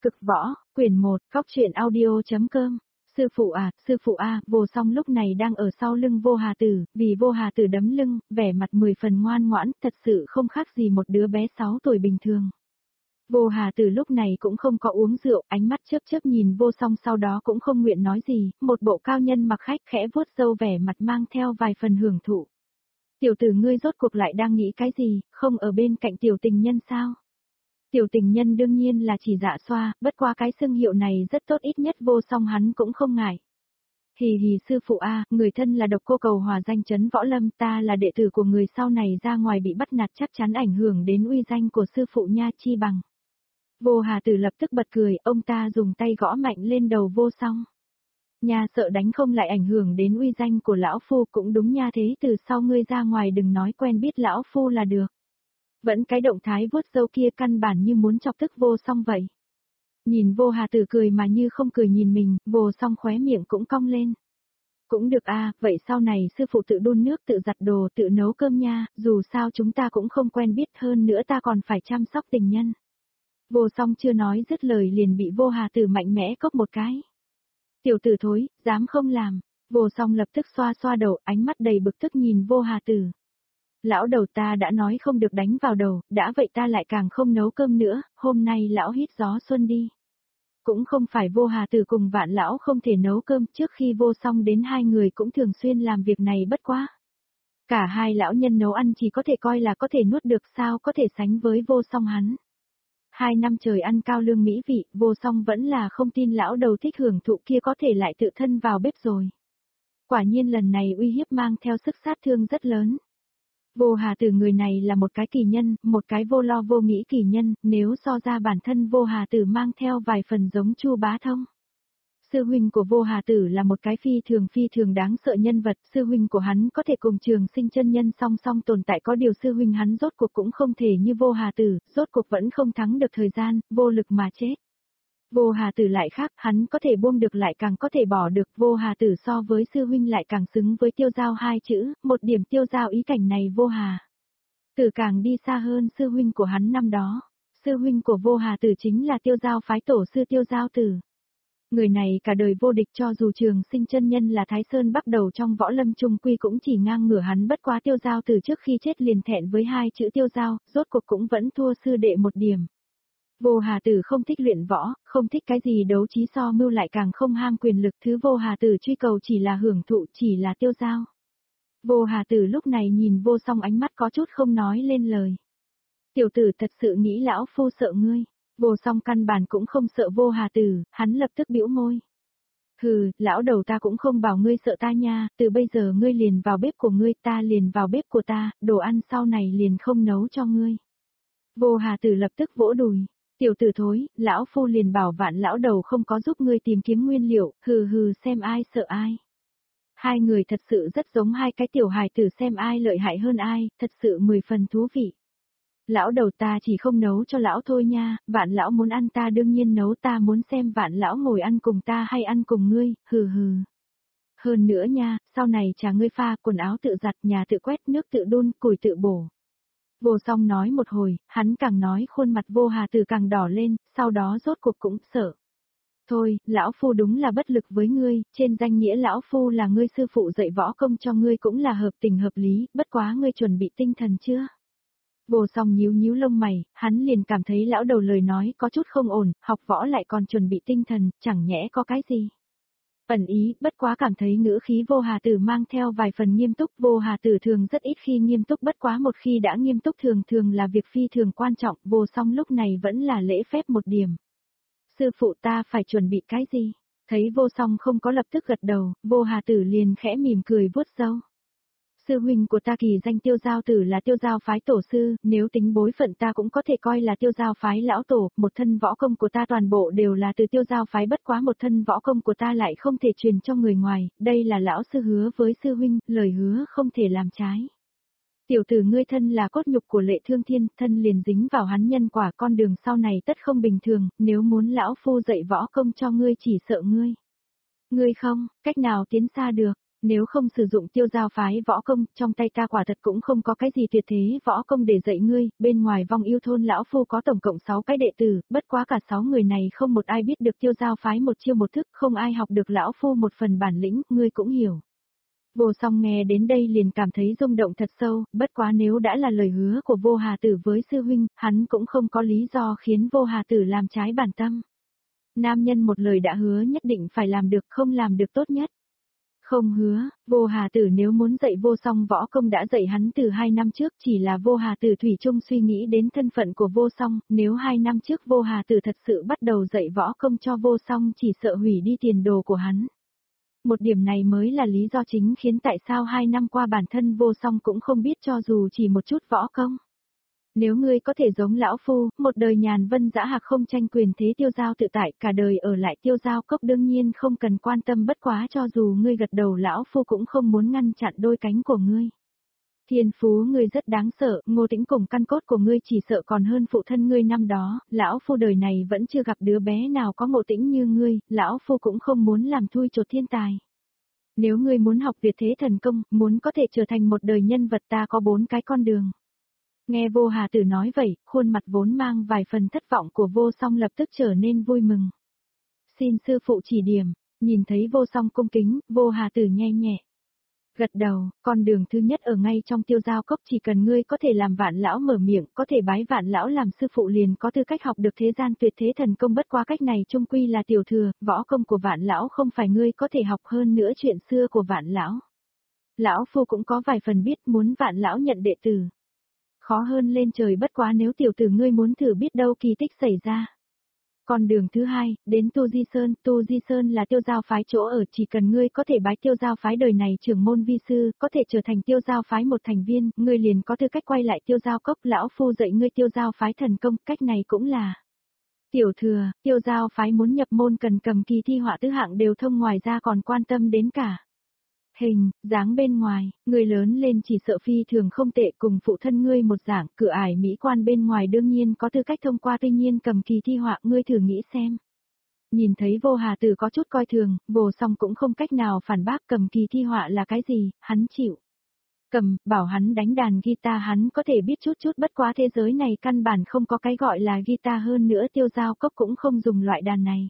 Cực võ, quyển 1, Cóc truyện audio.com. Sư phụ à, Vô Song lúc này đang ở sau lưng Vô Hà Tử, vì Vô Hà Tử đấm lưng, vẻ mặt 10 phần ngoan ngoãn, thật sự không khác gì một đứa bé 6 tuổi bình thường. Vô Hà Tử lúc này cũng không có uống rượu, ánh mắt chớp chớp nhìn Vô Song, sau đó cũng không nguyện nói gì, một bộ cao nhân mặc khách khẽ vuốt râu, vẻ mặt mang theo vài phần hưởng thụ. Tiểu tử ngươi rốt cuộc lại đang nghĩ cái gì, không ở bên cạnh tiểu tình nhân sao? Tiểu tình nhân đương nhiên là chỉ Dạ Xoa, bất qua cái xưng hiệu này rất tốt, ít nhất Vô Song hắn cũng không ngại. Hì hì, sư phụ a, người thân là Độc Cô Cầu hòa danh chấn võ lâm, ta là đệ tử của người, sau này ra ngoài bị bắt nạt chắc chắn ảnh hưởng đến uy danh của sư phụ nha, chi bằng. Vô Hà Tử lập tức bật cười, ông ta dùng tay gõ mạnh lên đầu Vô Song. Nha, sợ đánh không lại ảnh hưởng đến uy danh của lão phu, cũng đúng nha, thế từ sau ngươi ra ngoài đừng nói quen biết lão phu là được. Vẫn cái động thái vuốt râu kia căn bản như muốn chọc tức Vô Song vậy. Nhìn Vô Hà Tử cười mà như không cười nhìn mình, Vô Song khóe miệng cũng cong lên. Cũng được a, vậy sau này sư phụ tự đun nước, tự giặt đồ, tự nấu cơm nha, dù sao chúng ta cũng không quen biết, hơn nữa ta còn phải chăm sóc tình nhân. Vô Song chưa nói dứt lời liền bị Vô Hà Tử mạnh mẽ cốc một cái. Tiểu tử thối, dám không làm. Vô Song lập tức xoa xoa đầu, ánh mắt đầy bực tức nhìn Vô Hà Tử. Lão đầu, ta đã nói không được đánh vào đầu, đã vậy ta lại càng không nấu cơm nữa, hôm nay lão hít gió xuân đi. Cũng không phải Vô Hà Tử cùng Vạn lão không thể nấu cơm, trước khi Vô Song đến hai người cũng thường xuyên làm việc này, bất quá. Cả hai lão nhân nấu ăn chỉ có thể coi là có thể nuốt được, sao có thể sánh với Vô Song hắn. 2 năm trời ăn cao lương mỹ vị, Vô Song vẫn là không tin lão đầu thích hưởng thụ kia có thể lại tự thân vào bếp rồi. Quả nhiên lần này uy hiếp mang theo sức sát thương rất lớn. Vô Hà Tử người này là một cái kỳ nhân, một cái vô lo vô nghĩ kỳ nhân, nếu so ra bản thân Vô Hà Tử mang theo vài phần giống Chu Bá Thông. Sư huynh của Vô Hà Tử là một cái phi thường đáng sợ nhân vật, sư huynh của hắn có thể cùng Trường Sinh chân nhân song song tồn tại, có điều sư huynh hắn rốt cuộc cũng không thể như Vô Hà Tử, rốt cuộc vẫn không thắng được thời gian, vô lực mà chết. Vô Hà Tử lại khác, hắn có thể buông được lại càng có thể bỏ được, Vô Hà Tử so với sư huynh lại càng xứng với Tiêu Giao hai chữ, một điểm Tiêu Giao ý cảnh này Vô Hà Tử càng đi xa hơn sư huynh của hắn năm đó. Sư huynh của Vô Hà Tử chính là Tiêu Giao phái tổ sư Tiêu Giao Tử. Người này cả đời vô địch, cho dù Trường Sinh chân nhân là Thái Sơn bắt đầu trong võ lâm trung quy cũng chỉ ngang ngửa hắn, bất quá Tiêu Giao Tử trước khi chết liền thẹn với hai chữ Tiêu Giao, rốt cuộc cũng vẫn thua sư đệ một điểm. Vô Hà Tử không thích luyện võ, không thích cái gì đấu trí so mưu, lại càng không ham quyền lực, thứ Vô Hà Tử truy cầu chỉ là hưởng thụ, chỉ là tiêu dao. Vô Hà Tử lúc này nhìn Vô Song, ánh mắt có chút không nói lên lời. Tiểu tử thật sự nghĩ lão phu sợ ngươi. Vô Song căn bản cũng không sợ Vô Hà Tử, hắn lập tức bĩu môi. Hừ, lão đầu, ta cũng không bảo ngươi sợ ta nha, từ bây giờ ngươi liền vào bếp của ngươi, ta liền vào bếp của ta, đồ ăn sau này liền không nấu cho ngươi. Vô Hà Tử lập tức vỗ đùi. Tiểu tử thối, lão phu liền bảo Vạn lão đầu không có giúp ngươi tìm kiếm nguyên liệu, hừ xem ai sợ ai. Hai người thật sự rất giống hai cái tiểu hài tử, xem ai lợi hại hơn ai, thật sự 10 phần thú vị. Lão đầu, ta chỉ không nấu cho lão thôi nha, Vạn lão muốn ăn ta đương nhiên nấu, ta muốn xem Vạn lão ngồi ăn cùng ta hay ăn cùng ngươi, hừ. Hơn nữa nha, sau này trà ngươi pha, quần áo tự giặt, nhà tự quét, nước tự đun, củi tự bổ. Vô Song nói một hồi, hắn càng nói khuôn mặt Vô Hà Tử càng đỏ lên, sau đó rốt cuộc cũng sợ. Thôi, lão phu đúng là bất lực với ngươi, trên danh nghĩa lão phu là ngươi sư phụ, dạy võ công cho ngươi cũng là hợp tình hợp lý, bất quá ngươi chuẩn bị tinh thần chưa? Vô Song nhíu lông mày, hắn liền cảm thấy lão đầu lời nói có chút không ổn, học võ lại còn chuẩn bị tinh thần, chẳng nhẽ có cái gì? Ẩn ý, bất quá cảm thấy ngữ khí Vô Hà Tử mang theo vài phần nghiêm túc, Vô Hà Tử thường rất ít khi nghiêm túc, bất quá một khi đã nghiêm túc thường là việc phi thường quan trọng, Vô Song lúc này vẫn là lễ phép một điểm. Sư phụ, ta phải chuẩn bị cái gì? Thấy Vô Song không có lập tức gật đầu, Vô Hà Tử liền khẽ mỉm cười vuốt râu. Sư huynh của ta kỳ danh Tiêu Giao Tử là Tiêu Giao phái tổ sư, nếu tính bối phận ta cũng có thể coi là Tiêu Giao phái lão tổ, một thân võ công của ta toàn bộ đều là từ Tiêu Giao phái, bất quá một thân võ công của ta lại không thể truyền cho người ngoài, đây là lão sư hứa với sư huynh, lời hứa không thể làm trái. Tiểu tử ngươi thân là cốt nhục của Lệ Thương Thiên, thân liền dính vào hắn nhân quả, con đường sau này tất không bình thường, nếu muốn lão phu dạy võ công cho ngươi chỉ sợ ngươi. Ngươi không, cách nào tiến xa được. Nếu không sử dụng tiêu giao phái võ công, trong tay ta quả thật cũng không có cái gì tuyệt thế võ công để dạy ngươi, bên ngoài vong yêu thôn lão phu có tổng cộng 6 cái đệ tử, bất quá cả 6 người này không một ai biết được tiêu giao phái một chiêu một thức, không ai học được lão phu một phần bản lĩnh, ngươi cũng hiểu. Vô Song nghe đến đây liền cảm thấy rung động thật sâu, bất quá nếu đã là lời hứa của Vô Hà Tử với sư huynh, hắn cũng không có lý do khiến Vô Hà Tử làm trái bản tâm. Nam nhân một lời đã hứa nhất định phải làm được, không làm được tốt nhất. Không hứa, Vô Hà Tử nếu muốn dạy Vô Song võ công đã dạy hắn từ 2 năm trước, chỉ là Vô Hà Tử thủy chung suy nghĩ đến thân phận của Vô Song, nếu 2 năm trước Vô Hà Tử thật sự bắt đầu dạy võ công cho Vô Song chỉ sợ hủy đi tiền đồ của hắn. Một điểm này mới là lý do chính khiến tại sao 2 năm qua bản thân Vô Song cũng không biết cho dù chỉ một chút võ công. Nếu ngươi có thể giống lão phu, một đời nhàn vân dã hạc không tranh quyền thế tiêu giao tự tại, cả đời ở lại tiêu giao cốc đương nhiên không cần quan tâm bất quá cho dù ngươi gật đầu lão phu cũng không muốn ngăn chặn đôi cánh của ngươi. Thiên phú ngươi rất đáng sợ, Ngô Tĩnh cùng căn cốt của ngươi chỉ sợ còn hơn phụ thân ngươi năm đó, lão phu đời này vẫn chưa gặp đứa bé nào có Ngô Tĩnh như ngươi, lão phu cũng không muốn làm thui chột thiên tài. Nếu ngươi muốn học tuyệt thế thần công, muốn có thể trở thành một đời nhân vật ta có 4 cái con đường. Nghe Vô Hà Tử nói vậy, khuôn mặt vốn mang vài phần thất vọng của Vô Song lập tức trở nên vui mừng. Xin sư phụ chỉ điểm, nhìn thấy Vô Song cung kính, Vô Hà Tử nhẹ nhẹ gật đầu, con đường thứ nhất ở ngay trong tiêu giao cốc chỉ cần ngươi có thể làm Vạn lão mở miệng, có thể bái Vạn lão làm sư phụ liền có tư cách học được thế gian tuyệt thế thần công bất quá cách này chung quy là tiểu thừa, võ công của Vạn lão không phải ngươi có thể học hơn nữa chuyện xưa của Vạn lão. Lão phu cũng có vài phần biết muốn Vạn lão nhận đệ tử. Khó hơn lên trời bất quá nếu tiểu tử ngươi muốn thử biết đâu kỳ tích xảy ra. Con đường thứ hai, đến Tu Di Sơn là tiêu giao phái chỗ ở chỉ cần ngươi có thể bái tiêu giao phái đời này trưởng môn vi sư, có thể trở thành tiêu giao phái một thành viên, ngươi liền có tư cách quay lại tiêu giao cốc lão phu dạy ngươi tiêu giao phái thần công, cách này cũng là. Tiểu thừa, tiêu giao phái muốn nhập môn cần cầm kỳ thi họa tứ hạng đều thông ngoài ra còn quan tâm đến cả. Hình, dáng bên ngoài, người lớn lên chỉ sợ phi thường không tệ cùng phụ thân ngươi một dạng, cửa ải mỹ quan bên ngoài đương nhiên có tư cách thông qua tuy nhiên cầm kỳ thi họa ngươi thử nghĩ xem. Nhìn thấy Vô Hà Tử có chút coi thường, Vô Song cũng không cách nào phản bác cầm kỳ thi họa là cái gì, hắn chịu. Cầm, bảo hắn đánh đàn guitar hắn có thể biết chút bất quá thế giới này căn bản không có cái gọi là guitar hơn nữa tiêu giao cốc cũng không dùng loại đàn này.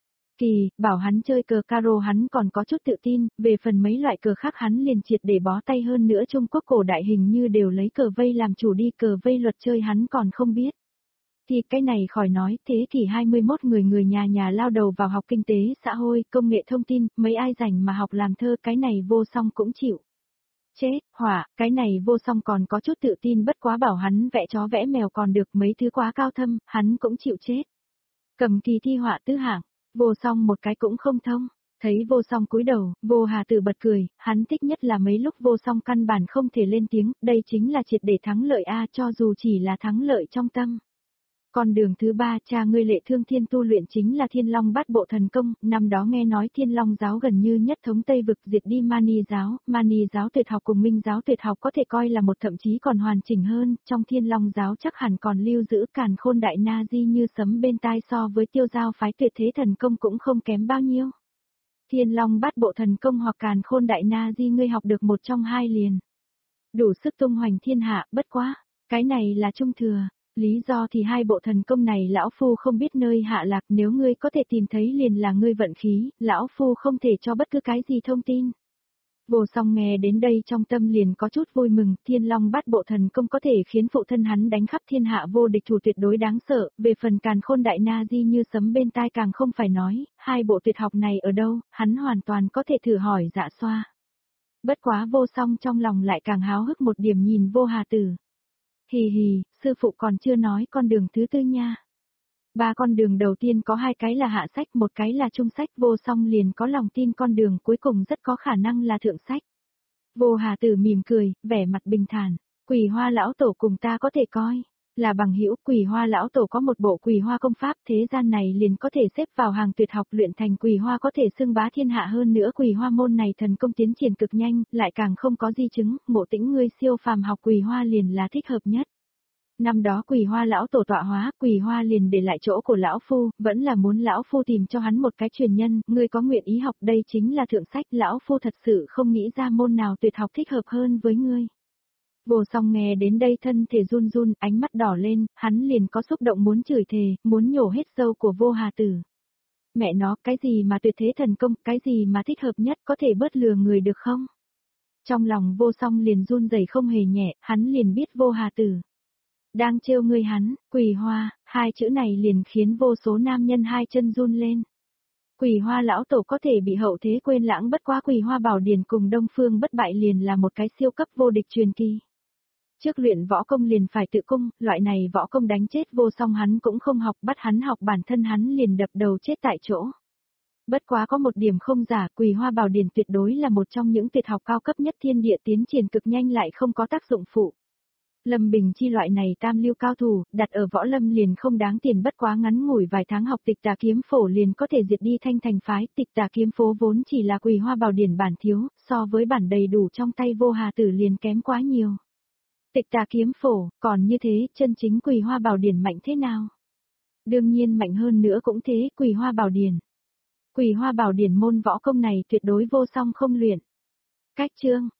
Kỳ, bảo hắn chơi cờ caro hắn còn có chút tự tin, về phần mấy loại cờ khác hắn liền triệt để bó tay hơn nữa Trung Quốc cổ đại hình như đều lấy cờ vây làm chủ đi cờ vây luật chơi hắn còn không biết. Thì cái này khỏi nói, thế kỷ 21 người nhà nhà lao đầu vào học kinh tế, xã hội, công nghệ thông tin, mấy ai rảnh mà học làm thơ cái này Vô Song cũng chịu. Chết, hỏa, cái này Vô Song còn có chút tự tin bất quá bảo hắn vẽ chó vẽ mèo còn được mấy thứ quá cao thâm, hắn cũng chịu chết. Cầm kỳ thi họa tứ hạng. Vô Song một cái cũng không thông, thấy Vô Song cúi đầu, Vô Hà Tử bật cười, hắn thích nhất là mấy lúc Vô Song căn bản không thể lên tiếng, đây chính là triệt để thắng lợi a cho dù chỉ là thắng lợi trong tâm. Con đường thứ ba cha ngươi Lệ Thương Thiên tu luyện chính là Thiên Long Bát Bộ thần công, năm đó nghe nói Thiên Long giáo gần như nhất thống Tây vực diệt đi Mani giáo tuyệt học cùng Minh giáo tuyệt học có thể coi là một thậm chí còn hoàn chỉnh hơn, trong Thiên Long giáo chắc hẳn còn lưu giữ Càn Khôn Đại Na Di như sấm bên tai so với tiêu giao phái tuyệt thế thần công cũng không kém bao nhiêu. Thiên Long Bát Bộ thần công hoặc Càn Khôn Đại Na Di ngươi học được một trong hai liền. Đủ sức tung hoành thiên hạ, bất quá, cái này là trung thừa. Lý do thì hai bộ thần công này lão phu không biết nơi hạ lạc nếu ngươi có thể tìm thấy liền là ngươi vận khí, lão phu không thể cho bất cứ cái gì thông tin. Vô Song nghe đến đây trong tâm liền có chút vui mừng, Thiên Long Bát Bộ thần công có thể khiến phụ thân hắn đánh khắp thiên hạ vô địch thủ tuyệt đối đáng sợ, về phần Càn Khôn Đại Na Di như sấm bên tai càng không phải nói, hai bộ tuyệt học này ở đâu, hắn hoàn toàn có thể thử hỏi Dạ Xoa. Bất quá Vô Song trong lòng lại càng háo hức một điểm nhìn Vô Hà Tử. Hì hì, sư phụ còn chưa nói con đường thứ tư nha. Ba con đường đầu tiên có hai cái là hạ sách, một cái là trung sách, Vô Song liền có lòng tin con đường cuối cùng rất có khả năng là thượng sách. Vô Hà Tử mỉm cười, vẻ mặt bình thản, Quỳ Hoa lão tổ cùng ta có thể coi là bằng hữu, Quỳ Hoa lão tổ có một bộ Quỳ Hoa công pháp, thế gian này liền có thể xếp vào hàng tuyệt học luyện thành Quỳ Hoa có thể xưng bá thiên hạ hơn nữa Quỳ Hoa môn này thần công tiến triển cực nhanh, lại càng không có di chứng, Ngộ Tĩnh ngươi siêu phàm học Quỳ Hoa liền là thích hợp nhất. Năm đó Quỳ Hoa lão tổ tọa hóa, Quỳ Hoa liền để lại chỗ của lão phu, vẫn là muốn lão phu tìm cho hắn một cái truyền nhân, ngươi có nguyện ý học đây chính là thượng sách, lão phu thật sự không nghĩ ra môn nào tuyệt học thích hợp hơn với ngươi. Vô Song nghe đến đây thân thể run run, ánh mắt đỏ lên, hắn liền có xúc động muốn chửi thề, muốn nhổ hết râu của Vô Hà Tử. Mẹ nó, cái gì mà tuyệt thế thần công, cái gì mà thích hợp nhất, có thể bớt lừa người được không? Trong lòng Vô Song liền run rẩy không hề nhẹ, hắn liền biết Vô Hà Tử đang trêu ngươi hắn, Quỳ Hoa, hai chữ này liền khiến vô số nam nhân hai chân run lên. Quỳ Hoa lão tổ có thể bị hậu thế quên lãng, bất quá Quỳ Hoa bảo điển cùng Đông Phương bất bại liền là một cái siêu cấp vô địch truyền kỳ. Trước luyện võ công liền phải tự cung, loại này võ công đánh chết Vô Song hắn cũng không học, bắt hắn học bản thân hắn liền đập đầu chết tại chỗ. Bất quá có một điểm không giả, Quỳ Hoa bảo điển tuyệt đối là một trong những tuyệt học cao cấp nhất thiên địa, tiến triển cực nhanh lại không có tác dụng phụ. Lâm Bình Chi loại này tam lưu cao thủ, đặt ở võ lâm liền không đáng tiền, bất quá ngắn ngủi vài tháng học Tịch Tà Kiếm Phổ liền có thể diệt đi Thanh Thành phái. Tịch Tà Kiếm Phổ vốn chỉ là Quỳ Hoa bảo điển bản thiếu, so với bản đầy đủ trong tay Vô Hà Tử liền kém quá nhiều. Tịch Tà Kiếm Phổ, còn như thế, chân chính Quỳ Hoa bảo điển mạnh thế nào? Đương nhiên mạnh hơn nữa cũng thế, Quỳ Hoa bảo điển. Quỳ Hoa bảo điển môn võ công này tuyệt đối Vô Song không luyện. Cách chương